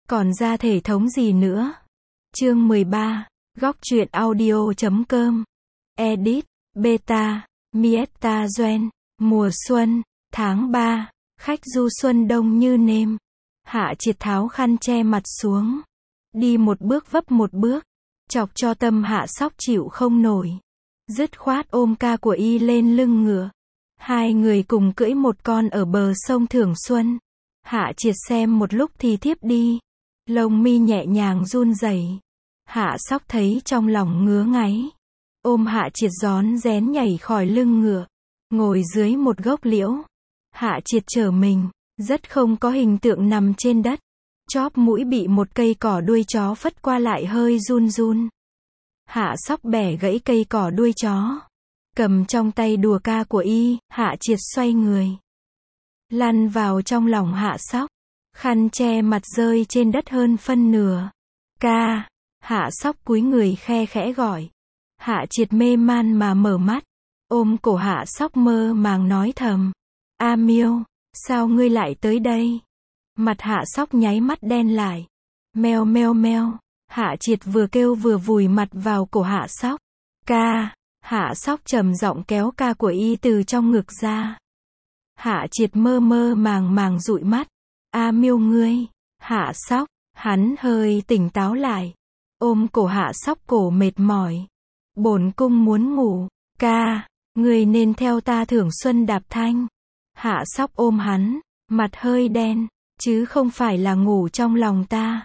Còn ra thể thống gì nữa? Chương 13. Góc truyện audio.com. Edit. Beta. Mietta Duên. Mùa xuân. Tháng 3. Khách du xuân đông như nêm. Hạ Triệt tháo khăn che mặt xuống. Đi một bước vấp một bước. Chọc cho tâm Hạ Sóc chịu không nổi. Dứt khoát ôm ca của y lên lưng ngựa. Hai người cùng cưỡi một con ở bờ sông Thường Xuân. Hạ Triệt xem một lúc thì thiếp đi. Lông mi nhẹ nhàng run rẩy. Hạ Sóc thấy trong lòng ngứa ngáy. Ôm Hạ Triệt rón rén nhảy khỏi lưng ngựa. Ngồi dưới một gốc liễu. Hạ Triệt trở mình. Rất không có hình tượng nằm trên đất. Chóp mũi bị một cây cỏ đuôi chó phất qua lại hơi run run. Hạ Sóc bẻ gãy cây cỏ đuôi chó. Cầm trong tay đùa ca của y, Hạ Triệt xoay người. Lăn vào trong lòng Hạ Sóc. Khăn che mặt rơi trên đất hơn phân nửa. Ca. Hạ Sóc cúi người khe khẽ gọi. Hạ Triệt mê man mà mở mắt. Ôm cổ Hạ Sóc mơ màng nói thầm. A Miêu, sao ngươi lại tới đây? Mặt Hạ Sóc nháy mắt đen lại. Meo meo meo. Hạ Triệt vừa kêu vừa vùi mặt vào cổ Hạ Sóc. Ca. Hạ Sóc trầm giọng kéo ca của y từ trong ngực ra. Hạ Triệt mơ mơ màng màng dụi mắt. A Miêu ngươi. Hạ Sóc. Hắn hơi tỉnh táo lại. Ôm cổ Hạ Sóc cổ mệt mỏi. Bổn cung muốn ngủ. Ca. Ngươi nên theo ta Thường Xuân đạp thanh. Hạ Sóc ôm hắn. Mặt hơi đen. Chứ không phải là ngủ trong lòng ta.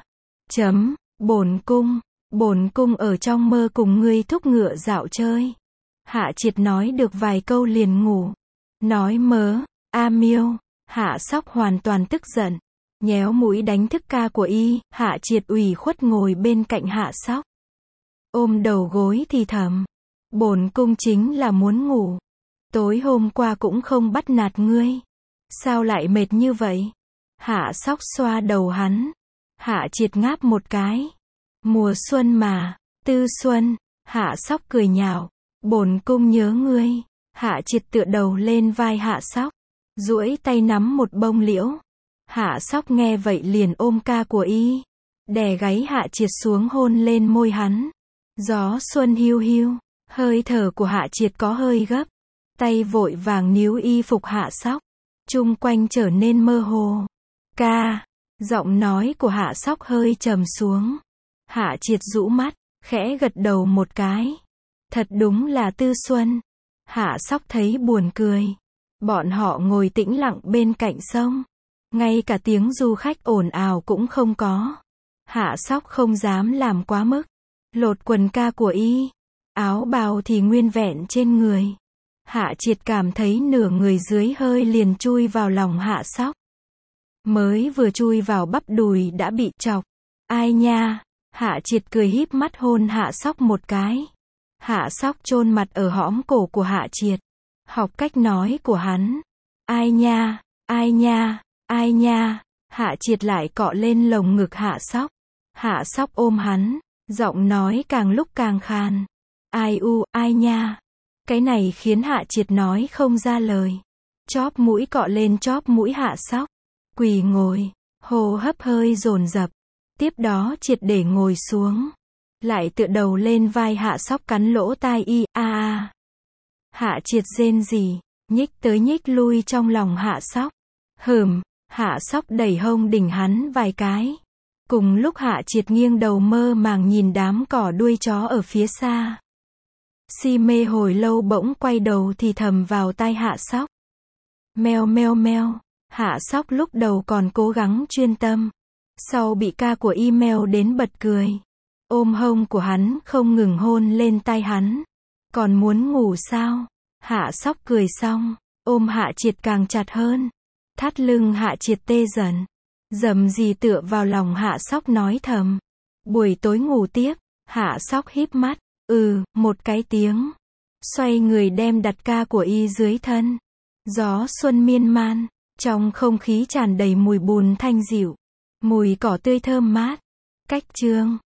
Bổn cung ở trong mơ cùng ngươi thúc ngựa dạo chơi. Hạ Triệt nói được vài câu liền ngủ. Nói mớ. A Miêu. Hạ Sóc hoàn toàn tức giận. Nhéo mũi đánh thức ca của y. Hạ Triệt ủy khuất ngồi bên cạnh Hạ Sóc. Ôm đầu gối thì thầm. Bổn cung chính là muốn ngủ. Tối hôm qua cũng không bắt nạt ngươi. Sao lại mệt như vậy? Hạ Sóc xoa đầu hắn. Hạ Triệt ngáp một cái. Mùa xuân mà. Tư xuân. Hạ Sóc cười nhạo. Bổn cung nhớ ngươi. Hạ Triệt tựa đầu lên vai Hạ Sóc. Duỗi tay nắm một bông liễu. Hạ Sóc nghe vậy liền ôm ca của y. Đè gáy Hạ Triệt xuống hôn lên môi hắn. Gió xuân hiu hiu. Hơi thở của Hạ Triệt có hơi gấp. Tay vội vàng níu y phục Hạ Sóc. Chung quanh trở nên mơ hồ. Ca. Giọng nói của Hạ Sóc hơi trầm xuống. Hạ Triệt rũ mắt. Khẽ gật đầu một cái. Thật đúng là tư xuân. Hạ Sóc thấy buồn cười. Bọn họ ngồi tĩnh lặng bên cạnh sông. Ngay cả tiếng du khách ồn ào cũng không có. Hạ Sóc không dám làm quá mức. Lột quần ca của y. Áo bào thì nguyên vẹn trên người. Hạ Triệt cảm thấy nửa người dưới hơi liền chui vào lòng Hạ Sóc. Mới vừa chui vào bắp đùi đã bị chọc. Ai nha. Hạ Triệt cười híp mắt hôn Hạ Sóc một cái. Hạ Sóc chôn mặt ở hõm cổ của Hạ Triệt. Học cách nói của hắn. Ai nha, ai nha, ai nha. Hạ Triệt lại cọ lên lồng ngực Hạ Sóc. Hạ Sóc ôm hắn. Giọng nói càng lúc càng khàn. Ai u, ai nha. Cái này khiến Hạ Triệt nói không ra lời. Chóp mũi cọ lên chóp mũi Hạ Sóc. Quỳ ngồi. Hô hấp hơi dồn dập. Tiếp đó triệt để ngồi xuống. Lại tựa đầu lên vai Hạ Sóc cắn lỗ tai y. A. Hạ Triệt rên rỉ. Nhích tới nhích lui trong lòng Hạ Sóc. Hạ Sóc đẩy hông đỉnh hắn vài cái. Cùng lúc Hạ Triệt nghiêng đầu mơ màng nhìn đám cỏ đuôi chó ở phía xa. Si mê hồi lâu bỗng quay đầu thì thầm vào tai Hạ Sóc. Meo meo meo. Hạ Sóc lúc đầu còn cố gắng chuyên tâm. Sau bị ca của y meo đến bật cười. Ôm hông của hắn không ngừng hôn lên tai hắn. Còn muốn ngủ sao? Hạ Sóc cười xong. Ôm Hạ Triệt càng chặt hơn. Thắt lưng Hạ Triệt tê dần. Dầm gì tựa vào lòng Hạ Sóc nói thầm. Buổi tối ngủ tiếp. Hạ Sóc híp mắt. Một cái tiếng. Xoay người đem đặt ca của y dưới thân. Gió xuân miên man. Trong không khí tràn đầy mùi bùn thanh dịu. Mùi cỏ tươi thơm mát. Cách chương.